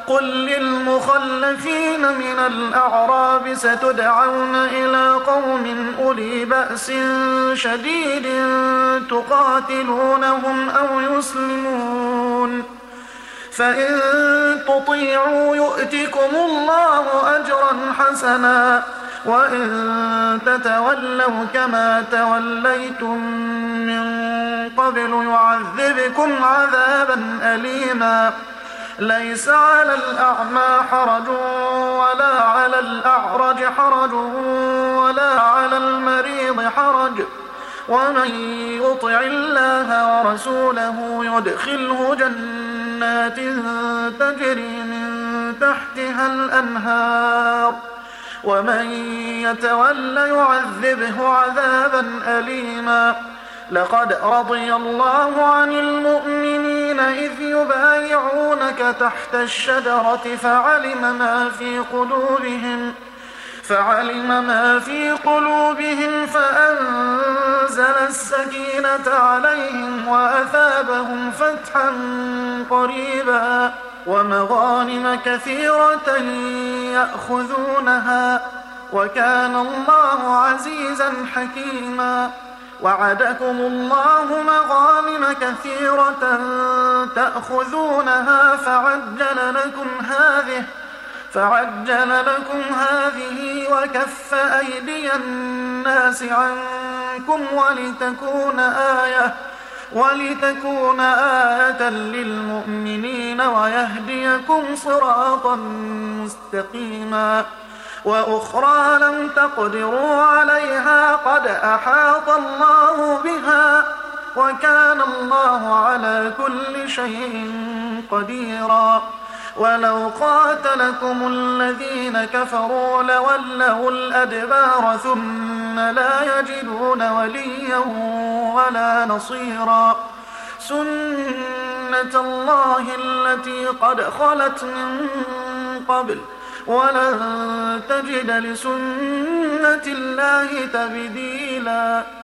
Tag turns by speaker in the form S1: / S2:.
S1: قل للمخلفين من الأعراب ستدعون إلى قوم أولي بأس شديد تقاتلونهم أو يسلمون، فإن تطيعوا يؤتكم الله أجرا حسنا، وإن تتولوا كما توليتم من قبل يعذبكم عذابا أليما. ليس على الأعمى حرج ولا على الأعرج حرج ولا على المريض حرج، ومن يطع الله ورسوله يدخله جنات تجري من تحتها الأنهار، ومن يتول يعذبه عذابا أليما. لقد رضي الله عن المؤمنين إذ يبايعونك تحت الشجرة فعلم ما في قلوبهم فأنزل السكينة عليهم وأثابهم فتحا قريبا ومغانم كثيرة يأخذونها، وكان الله عزيزا حكيما. وعدكم الله مغانم كثيرة تأخذونها فعجل لكم هذه وكف أيدي الناس عنكم ولتكون آية للمؤمنين ويهديكم صراطا مستقيما. وأخرى لم تقدروا عليها قد أحاط الله بها، وكان الله على كل شيء قديرا. ولو قاتلكم الذين كفروا لولوا الأدبار ثم لا يجدون وليا ولا نصيرا. سنة الله التي قد خلت من قبل ولن تجد لسنة الله تبديلا.